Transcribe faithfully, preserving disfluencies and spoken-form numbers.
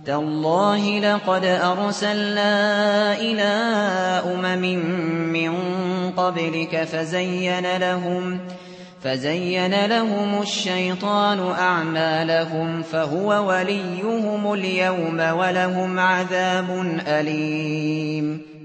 تالله لقد أرسلنا إلى أمم من قبلك فزين لهم فزين لهم الشيطان أعمالهم فهو وليهم اليوم ولهم عذاب أليم